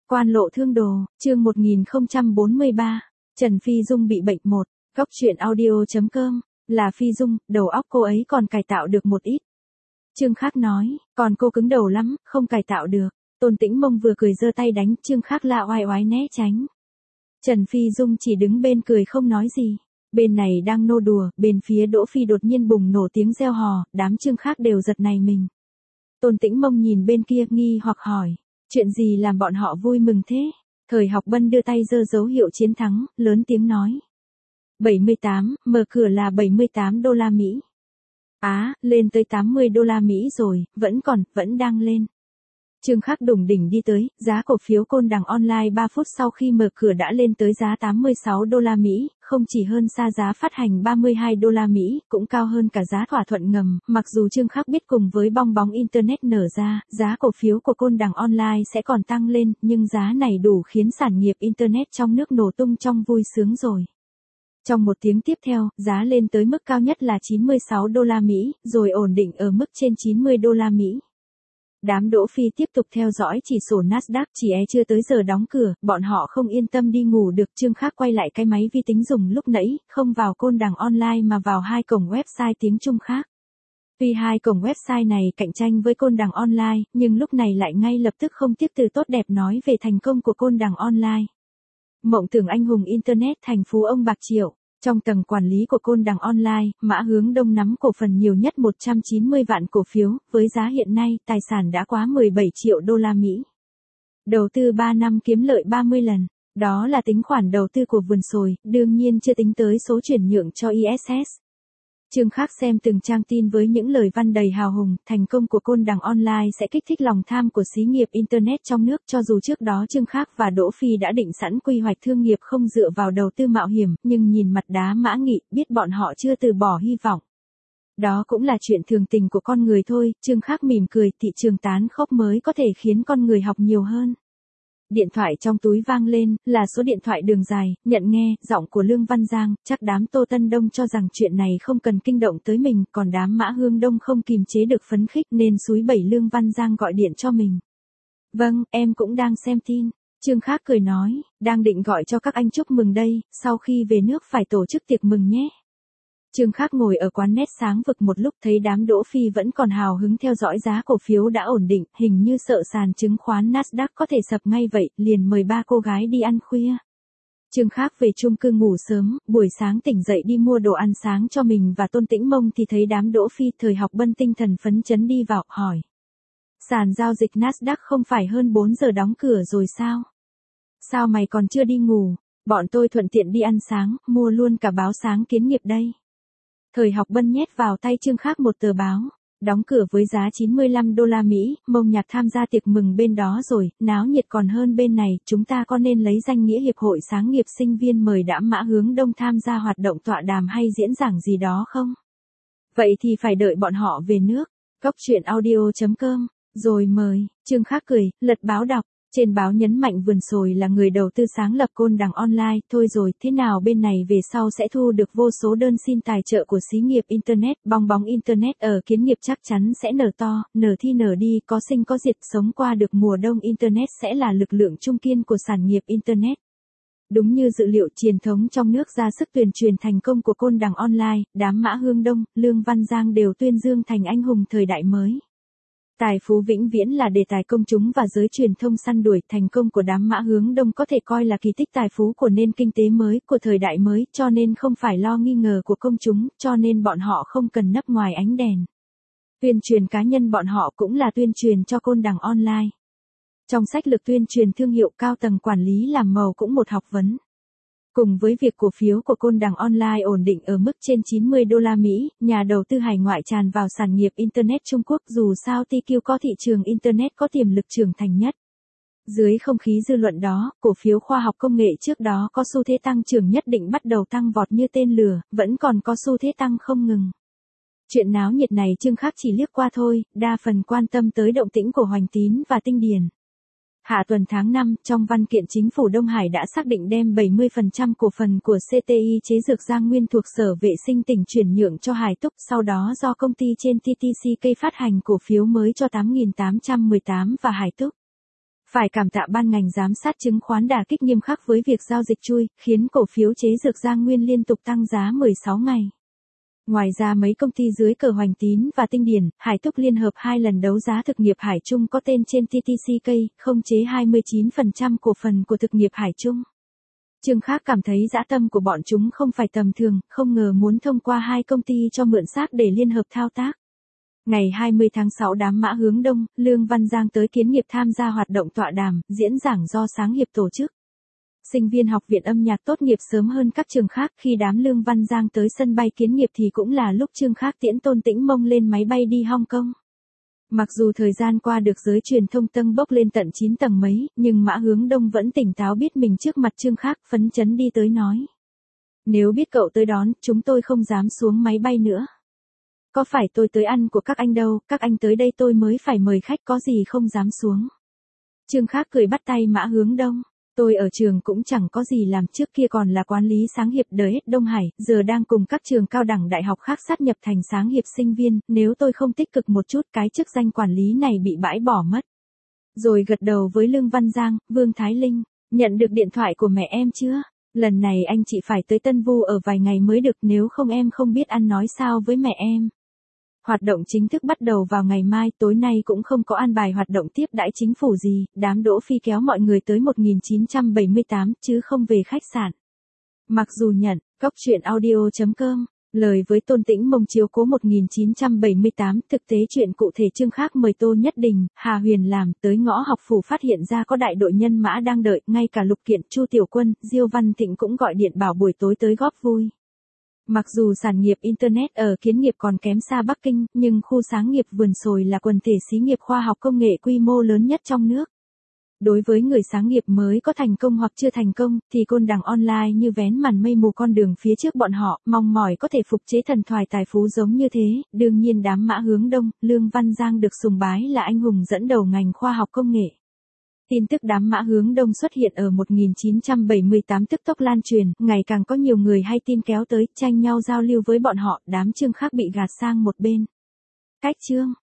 Quan lộ thương đồ, chương 1043, Trần Phi Dung bị bệnh 1, góc truyện audio.com, là Phi Dung, đầu óc cô ấy còn cải tạo được một ít. Trương Khác nói, còn cô cứng đầu lắm, không cải tạo được. Tôn Tĩnh Mông vừa cười giơ tay đánh, Trương Khác la oai oái né tránh. Trần Phi Dung chỉ đứng bên cười không nói gì. Bên này đang nô đùa, bên phía Đỗ Phi đột nhiên bùng nổ tiếng reo hò, đám Trương Khác đều giật nảy mình. Tôn Tĩnh Mông nhìn bên kia nghi hoặc hỏi, chuyện gì làm bọn họ vui mừng thế? Thời Học Bân đưa tay giơ dấu hiệu chiến thắng, lớn tiếng nói. 78, mở cửa là $78. Lên tới $80 rồi, vẫn đang lên. Trương Khác đủng đỉnh đi tới, giá cổ phiếu Côn Đằng Online 3 phút sau khi mở cửa đã lên tới giá $86, không chỉ hơn xa giá phát hành $32, cũng cao hơn cả giá thỏa thuận ngầm. Mặc dù Trương Khác biết cùng với bong bóng Internet nở ra, giá cổ phiếu của Côn Đằng Online sẽ còn tăng lên, nhưng giá này đủ khiến sản nghiệp Internet trong nước nổ tung trong vui sướng rồi. Trong một tiếng tiếp theo, giá lên tới mức cao nhất là $96, rồi ổn định ở mức trên $90. Đám Đỗ Phi tiếp tục theo dõi chỉ sổ Nasdaq, chỉ chưa tới giờ đóng cửa, bọn họ không yên tâm đi ngủ được. Trương Khác quay lại cái máy vi tính dùng lúc nãy, không vào Côn Đằng Online mà vào hai cổng website tiếng Trung khác. Tuy hai cổng website này cạnh tranh với Côn Đằng Online, nhưng lúc này lại ngay lập tức không tiếp từ tốt đẹp nói về thành công của Côn Đằng Online. Mộng tưởng anh hùng Internet thành phú ông bạc triệu. Trong tầng quản lý của Côn Đằng Online, Mã Hướng Đông nắm cổ phần nhiều nhất 190 vạn cổ phiếu, với giá hiện nay, tài sản đã quá $17 triệu. Đầu tư 3 năm kiếm lợi 30 lần, đó là tính khoản đầu tư của vườn sồi, đương nhiên chưa tính tới số chuyển nhượng cho ISS. Trương Khác xem từng trang tin với những lời văn đầy hào hùng, thành công của Côn Đằng Online sẽ kích thích lòng tham của xí nghiệp Internet trong nước. Cho dù trước đó Trương Khác và Đỗ Phi đã định sẵn quy hoạch thương nghiệp không dựa vào đầu tư mạo hiểm, nhưng nhìn mặt đá Mã Nghị, biết bọn họ chưa từ bỏ hy vọng. Đó cũng là chuyện thường tình của con người thôi. Trương Khác mỉm cười, thị trường tán khốc mới có thể khiến con người học nhiều hơn. Điện thoại trong túi vang lên, là số điện thoại đường dài, nhận nghe, giọng của Lương Văn Giang. Chắc đám Tô Tân Đông cho rằng chuyện này không cần kinh động tới mình, còn đám Mã Hương Đông không kìm chế được phấn khích nên xúi bẩy Lương Văn Giang gọi điện cho mình. Vâng, em cũng đang xem tin. Trương Khác cười nói, đang định gọi cho các anh chúc mừng đây, sau khi về nước phải tổ chức tiệc mừng nhé. Trương Khác ngồi ở quán nét sáng vực một lúc thấy đám Đỗ Phi vẫn còn hào hứng theo dõi giá cổ phiếu đã ổn định, hình như sợ sàn chứng khoán Nasdaq có thể sập ngay vậy, liền mời 3 cô gái đi ăn khuya. Trương Khác về chung cư ngủ sớm, buổi sáng tỉnh dậy đi mua đồ ăn sáng cho mình và Tôn Tĩnh Mông thì thấy đám Đỗ Phi. Thời Học Bân tinh thần phấn chấn đi vào, hỏi. Sàn giao dịch Nasdaq không phải hơn 4 giờ đóng cửa rồi sao? Sao mày còn chưa đi ngủ? Bọn tôi thuận tiện đi ăn sáng, mua luôn cả báo sáng Kiến Nghiệp đây. Thời Học Bân nhét vào tay Trương Khác một tờ báo, đóng cửa với giá $95, Mông Nhạc tham gia tiệc mừng bên đó rồi, náo nhiệt còn hơn bên này, chúng ta có nên lấy danh nghĩa Hiệp hội Sáng nghiệp Sinh viên mời đám Mã Hướng Đông tham gia hoạt động tọa đàm hay diễn giảng gì đó không? Vậy thì phải đợi bọn họ về nước, góc truyện audio.com, rồi mời. Trương Khác cười, lật báo đọc. Trên báo nhấn mạnh vườn sồi là người đầu tư sáng lập Côn Đằng Online. Thôi rồi, thế nào bên này về sau sẽ thu được vô số đơn xin tài trợ của xí nghiệp Internet. Bong bóng Internet ở Kiến Nghiệp chắc chắn sẽ nở to, nở thi nở đi, có sinh có diệt. Sống qua được mùa đông Internet sẽ là lực lượng trung kiên của sản nghiệp Internet. Đúng như dữ liệu truyền thống trong nước ra sức tuyên truyền thành công của Côn Đằng Online, đám Mã Hương Đông, Lương Văn Giang đều tuyên dương thành anh hùng thời đại mới. Tài phú vĩnh viễn là đề tài công chúng và giới truyền thông săn đuổi. Thành công của đám Mã Hướng Đông có thể coi là kỳ tích tài phú của nền kinh tế mới, của thời đại mới, cho nên không phải lo nghi ngờ của công chúng, cho nên bọn họ không cần nấp ngoài ánh đèn. Tuyên truyền cá nhân bọn họ cũng là tuyên truyền cho Côn Đằng Online. Trong sách lược tuyên truyền thương hiệu, cao tầng quản lý làm màu cũng một học vấn. Cùng với việc cổ phiếu của Côn Đằng Online ổn định ở mức trên $90, nhà đầu tư hải ngoại tràn vào sản nghiệp Internet Trung Quốc. Dù sao TQ có thị trường Internet có tiềm lực trưởng thành nhất. Dưới không khí dư luận đó, cổ phiếu khoa học công nghệ trước đó có xu thế tăng trưởng nhất định bắt đầu tăng vọt như tên lửa, vẫn còn có xu thế tăng không ngừng. Chuyện náo nhiệt này Trương Khác chỉ liếc qua thôi, đa phần quan tâm tới động tĩnh của Hoành Tín và Tinh Điền. Hạ tuần tháng 5, trong văn kiện chính phủ Đông Hải đã xác định đem 70% cổ phần của CTI chế dược Giang Nguyên thuộc Sở Vệ sinh tỉnh chuyển nhượng cho Hải Túc, sau đó do công ty trên TTCK phát hành cổ phiếu mới cho 8.818 và Hải Túc. Phải cảm tạ ban ngành giám sát chứng khoán đả kích nghiêm khắc với việc giao dịch chui, khiến cổ phiếu chế dược Giang Nguyên liên tục tăng giá 16 ngày. Ngoài ra mấy công ty dưới cờ Hoành Tín và Tinh Điển, Hải Túc liên hợp 2 lần đấu giá thực nghiệp Hải Trung có tên trên TTCK, không chế 29% cổ phần của thực nghiệp Hải Trung. Trương Khác cảm thấy dã tâm của bọn chúng không phải tầm thường, không ngờ muốn thông qua 2 công ty cho mượn xác để liên hợp thao tác. Ngày 20 tháng 6 đám Mã Hướng Đông, Lương Văn Giang tới Kiến Nghiệp tham gia hoạt động tọa đàm, diễn giảng do Sáng Hiệp tổ chức. Sinh viên học viện âm nhạc tốt nghiệp sớm hơn các trường khác, khi đám Lương Văn Giang tới sân bay Kiến Nghiệp thì cũng là lúc Trương Khác tiễn Tôn Tĩnh Mông lên máy bay đi Hong Kong. Mặc dù thời gian qua được giới truyền thông tâng bốc lên tận 9 tầng mấy, nhưng Mã Hướng Đông vẫn tỉnh táo biết mình trước mặt Trương Khác, phấn chấn đi tới nói. Nếu biết cậu tới đón, chúng tôi không dám xuống máy bay nữa. Có phải tôi tới ăn của các anh đâu, các anh tới đây tôi mới phải mời khách, có gì không dám xuống. Trương Khác cười bắt tay Mã Hướng Đông. Tôi ở trường cũng chẳng có gì làm, trước kia còn là quản lý Sáng Hiệp đời hết Đông Hải, giờ đang cùng các trường cao đẳng đại học khác sát nhập thành Sáng Hiệp sinh viên, nếu tôi không tích cực một chút cái chức danh quản lý này bị bãi bỏ mất. Rồi gật đầu với Lương Văn Giang, Vương Thái Linh, nhận được điện thoại của mẹ em chưa? Lần này anh chị phải tới Tân Vu ở vài ngày mới được, nếu không em không biết ăn nói sao với mẹ em. Hoạt động chính thức bắt đầu vào ngày mai, tối nay cũng không có an bài hoạt động tiếp đãi chính phủ gì, đám Đỗ Phi kéo mọi người tới 1978, chứ không về khách sạn. Mặc dù nhận, Cóc Truyện Audio.com, lời với Tôn Tĩnh Mông chiếu cố 1978, thực tế chuyện cụ thể Trương Khác mời Tô Nhất Đình, Hà Huyền làm, tới ngõ học phủ phát hiện ra có đại đội nhân mã đang đợi, ngay cả Lục Kiện, Chu Tiểu Quân, Diêu Văn Thịnh cũng gọi điện bảo buổi tối tới góp vui. Mặc dù sản nghiệp Internet ở Kiến Nghiệp còn kém xa Bắc Kinh, nhưng khu sáng nghiệp Vườn Sồi là quần thể xí nghiệp khoa học công nghệ quy mô lớn nhất trong nước. Đối với người sáng nghiệp mới có thành công hoặc chưa thành công, thì Côn Đằng Online như vén màn mây mù con đường phía trước bọn họ, mong mỏi có thể phục chế thần thoại tài phú giống như thế. Đương nhiên đám Mã Hướng Đông, Lương Văn Giang được sùng bái là anh hùng dẫn đầu ngành khoa học công nghệ. Tin tức đám Mã Hướng Đông xuất hiện ở 1978 tức tốc lan truyền, ngày càng có nhiều người hay tin kéo tới, tranh nhau giao lưu với bọn họ, đám Trương Khác bị gạt sang một bên. Cách chương